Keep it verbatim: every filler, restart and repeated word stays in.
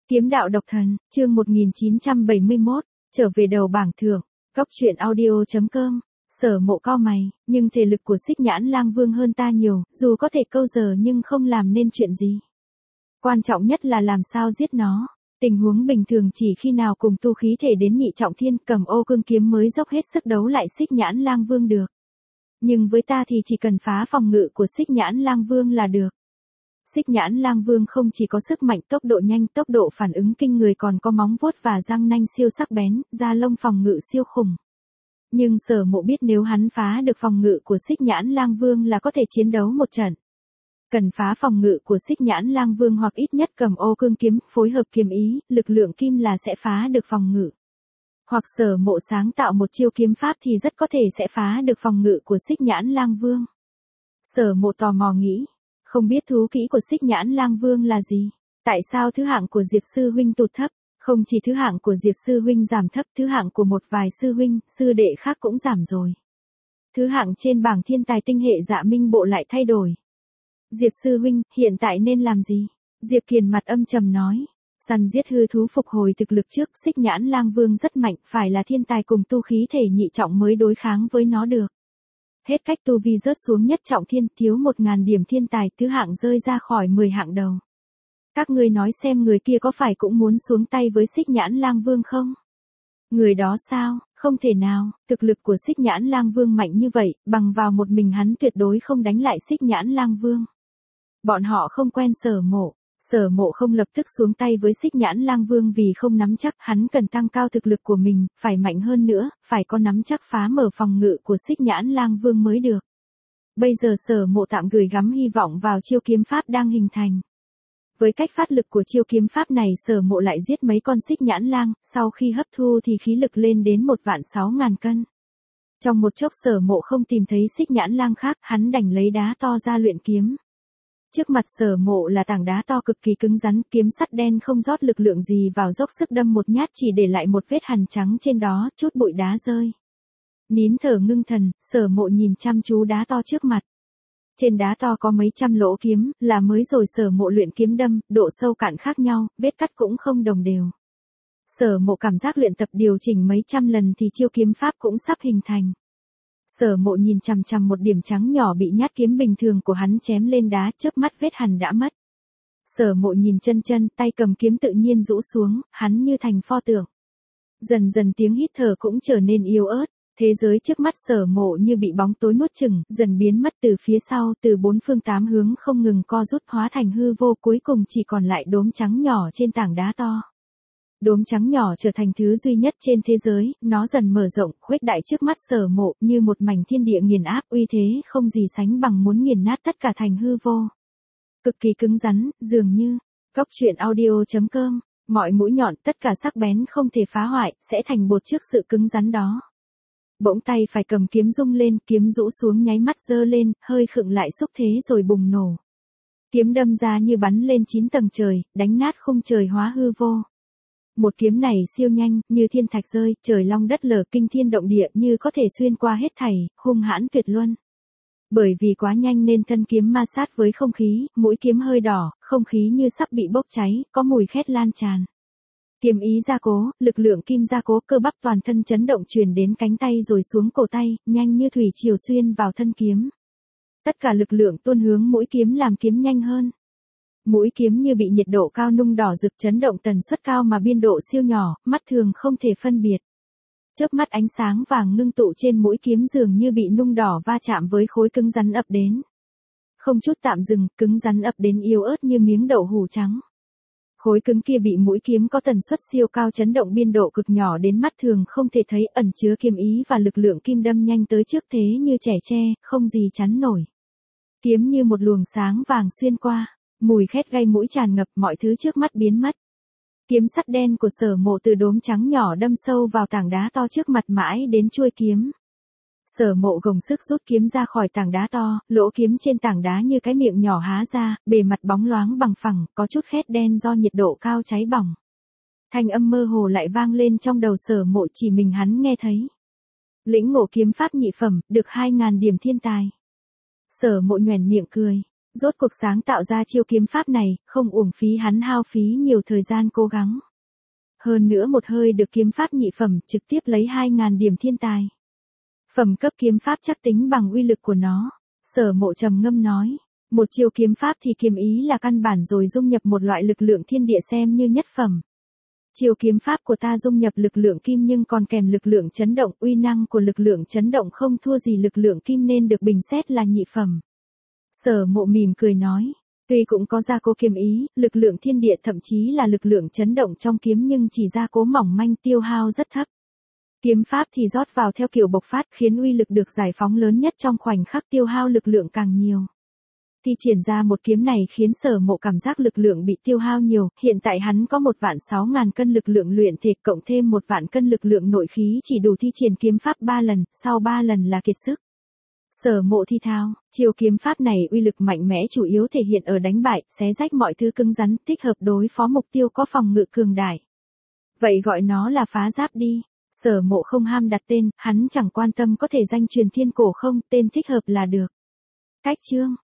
Kiếm đạo độc thần, chương một nghìn chín trăm bảy mươi mốt, trở về đầu bảng thưởng, góc truyện audio chấm com. Sở Mộ cau mày, nhưng thể lực của Xích Nhãn Lang Vương hơn ta nhiều, dù có thể câu giờ nhưng không làm nên chuyện gì. Quan trọng nhất là làm sao giết nó. Tình huống bình thường chỉ khi nào cùng tu khí thể đến nhị trọng thiên, cầm ô cương kiếm mới dốc hết sức đấu lại Xích Nhãn Lang Vương được. Nhưng với ta thì chỉ cần phá phòng ngự của Xích Nhãn Lang Vương là được. Xích Nhãn Lang Vương không chỉ có sức mạnh, tốc độ nhanh, tốc độ phản ứng kinh người, còn có móng vuốt và răng nanh siêu sắc bén, da lông phòng ngự siêu khủng. Nhưng Sở Mộ biết nếu hắn phá được phòng ngự của Xích Nhãn Lang Vương là có thể chiến đấu một trận. Cần phá phòng ngự của Xích Nhãn Lang Vương hoặc ít nhất cầm ô cương kiếm, phối hợp kiếm ý, lực lượng kim là sẽ phá được phòng ngự. Hoặc Sở Mộ sáng tạo một chiêu kiếm pháp thì rất có thể sẽ phá được phòng ngự của Xích Nhãn Lang Vương. Sở Mộ tò mò nghĩ, không biết thú kỹ của Xích Nhãn Lang Vương là gì? Tại sao thứ hạng của Diệp sư huynh tụt thấp? Không chỉ thứ hạng của Diệp sư huynh giảm thấp, thứ hạng của một vài sư huynh, sư đệ khác cũng giảm rồi. Thứ hạng trên bảng thiên tài tinh hệ Dạ Minh bộ lại thay đổi. Diệp sư huynh, hiện tại nên làm gì? Diệp Kiền mặt âm trầm nói. Săn giết hư thú phục hồi thực lực trước, Xích Nhãn Lang Vương rất mạnh, phải là thiên tài cùng tu khí thể nhị trọng mới đối kháng với nó được. Hết cách tu vi rớt xuống nhất trọng thiên, thiếu một ngàn điểm thiên tài, thứ hạng rơi ra khỏi mười hạng đầu. Các ngươi nói xem người kia có phải cũng muốn xuống tay với Xích Nhãn Lang Vương không? Người đó sao? Không thể nào, thực lực của Xích Nhãn Lang Vương mạnh như vậy, bằng vào một mình hắn tuyệt đối không đánh lại Xích Nhãn Lang Vương. Bọn họ không quen Sở Mộ. Sở Mộ không lập tức xuống tay với Xích Nhãn Lang Vương vì không nắm chắc, hắn cần tăng cao thực lực của mình, phải mạnh hơn nữa, phải có nắm chắc phá mở phòng ngự của Xích Nhãn Lang Vương mới được. Bây giờ Sở Mộ tạm gửi gắm hy vọng vào chiêu kiếm pháp đang hình thành. Với cách phát lực của chiêu kiếm pháp này, Sở Mộ lại giết mấy con Xích Nhãn Lang, sau khi hấp thu thì khí lực lên đến một vạn sáu ngàn cân. Trong một chốc Sở Mộ không tìm thấy Xích Nhãn Lang khác, hắn đành lấy đá to ra luyện kiếm. Trước mặt Sở Mộ là tảng đá to cực kỳ cứng rắn, kiếm sắt đen không rót lực lượng gì vào, dốc sức đâm một nhát chỉ để lại một vết hằn trắng trên đó, chút bụi đá rơi. Nín thở ngưng thần, Sở Mộ nhìn chăm chú đá to trước mặt. Trên đá to có mấy trăm lỗ kiếm, là mới rồi Sở Mộ luyện kiếm đâm, độ sâu cạn khác nhau, vết cắt cũng không đồng đều. Sở Mộ cảm giác luyện tập điều chỉnh mấy trăm lần thì chiêu kiếm pháp cũng sắp hình thành. Sở Mộ nhìn chằm chằm một điểm trắng nhỏ bị nhát kiếm bình thường của hắn chém lên đá, chớp mắt vết hằn đã mất. Sở Mộ nhìn chân chân, tay cầm kiếm tự nhiên rũ xuống, hắn như thành pho tượng. Dần dần tiếng hít thở cũng trở nên yếu ớt, thế giới trước mắt Sở Mộ như bị bóng tối nuốt chửng, dần biến mất từ phía sau, từ bốn phương tám hướng không ngừng co rút hóa thành hư vô, cuối cùng chỉ còn lại đốm trắng nhỏ trên tảng đá to. Đốm trắng nhỏ trở thành thứ duy nhất trên thế giới, nó dần mở rộng, khuếch đại trước mắt Sở Mộ như một mảnh thiên địa nghiền áp, uy thế không gì sánh bằng, muốn nghiền nát tất cả thành hư vô. Cực kỳ cứng rắn, dường như, góc truyện audio chấm com, mọi mũi nhọn, tất cả sắc bén không thể phá hoại, sẽ thành bột trước sự cứng rắn đó. Bỗng tay phải cầm kiếm rung lên, kiếm rũ xuống nháy mắt giơ lên, hơi khựng lại xúc thế rồi bùng nổ. Kiếm đâm ra như bắn lên chín tầng trời, đánh nát khung trời hóa hư vô. Một kiếm này siêu nhanh, như thiên thạch rơi, trời long đất lở, kinh thiên động địa, như có thể xuyên qua hết thảy, hung hãn tuyệt luân. Bởi vì quá nhanh nên thân kiếm ma sát với không khí, mũi kiếm hơi đỏ, không khí như sắp bị bốc cháy, có mùi khét lan tràn. Kiếm ý gia cố, lực lượng kim gia cố, cơ bắp toàn thân chấn động truyền đến cánh tay rồi xuống cổ tay, nhanh như thủy triều xuyên vào thân kiếm. Tất cả lực lượng tuôn hướng mũi kiếm làm kiếm nhanh hơn. Mũi kiếm như bị nhiệt độ cao nung đỏ rực, chấn động tần suất cao mà biên độ siêu nhỏ, mắt thường không thể phân biệt. Chớp mắt ánh sáng vàng ngưng tụ trên mũi kiếm dường như bị nung đỏ va chạm với khối cứng rắn ập đến. Không chút tạm dừng, cứng rắn ập đến yếu ớt như miếng đậu hũ trắng. Khối cứng kia bị mũi kiếm có tần suất siêu cao chấn động biên độ cực nhỏ đến mắt thường không thể thấy, ẩn chứa kiếm ý và lực lượng kim đâm nhanh tới trước thế như trẻ tre, không gì chắn nổi. Kiếm như một luồng sáng vàng xuyên qua. Mùi khét gây mũi tràn ngập, mọi thứ trước mắt biến mất. Kiếm sắt đen của Sở Mộ từ đốm trắng nhỏ đâm sâu vào tảng đá to trước mặt mãi đến chuôi kiếm. Sở Mộ gồng sức rút kiếm ra khỏi tảng đá to, lỗ kiếm trên tảng đá như cái miệng nhỏ há ra, bề mặt bóng loáng bằng phẳng, có chút khét đen do nhiệt độ cao cháy bỏng. Thanh âm mơ hồ lại vang lên trong đầu Sở Mộ, chỉ mình hắn nghe thấy. Lĩnh ngộ kiếm pháp nhị phẩm, được hai ngàn điểm thiên tài. Sở Mộ nhoẻn miệng cười. Rốt cuộc sáng tạo ra chiêu kiếm pháp này, không uổng phí hắn hao phí nhiều thời gian cố gắng. Hơn nữa một hơi được kiếm pháp nhị phẩm, trực tiếp lấy hai nghìn điểm thiên tài. Phẩm cấp kiếm pháp chắc tính bằng uy lực của nó. Sở Mộ trầm ngâm nói, một chiêu kiếm pháp thì kiếm ý là căn bản rồi dung nhập một loại lực lượng thiên địa xem như nhất phẩm. Chiêu kiếm pháp của ta dung nhập lực lượng kim nhưng còn kèm lực lượng chấn động, uy năng của lực lượng chấn động không thua gì lực lượng kim nên được bình xét là nhị phẩm. Sở Mộ mỉm cười nói, tuy cũng có gia cố kiếm ý, lực lượng thiên địa thậm chí là lực lượng chấn động trong kiếm nhưng chỉ gia cố mỏng manh, tiêu hao rất thấp. Kiếm pháp thì rót vào theo kiểu bộc phát khiến uy lực được giải phóng lớn nhất trong khoảnh khắc, tiêu hao lực lượng càng nhiều. Thi triển ra một kiếm này khiến Sở Mộ cảm giác lực lượng bị tiêu hao nhiều, hiện tại hắn có một vạn sáu ngàn cân lực lượng luyện thể cộng thêm một vạn cân lực lượng nội khí chỉ đủ thi triển kiếm pháp ba lần, sau ba lần là kiệt sức. Sở Mộ thi thao, chiêu kiếm pháp này uy lực mạnh mẽ chủ yếu thể hiện ở đánh bại, xé rách mọi thứ cứng rắn, thích hợp đối phó mục tiêu có phòng ngự cường đại. Vậy gọi nó là phá giáp đi. Sở Mộ không ham đặt tên, hắn chẳng quan tâm có thể danh truyền thiên cổ không, tên thích hợp là được. Cách chương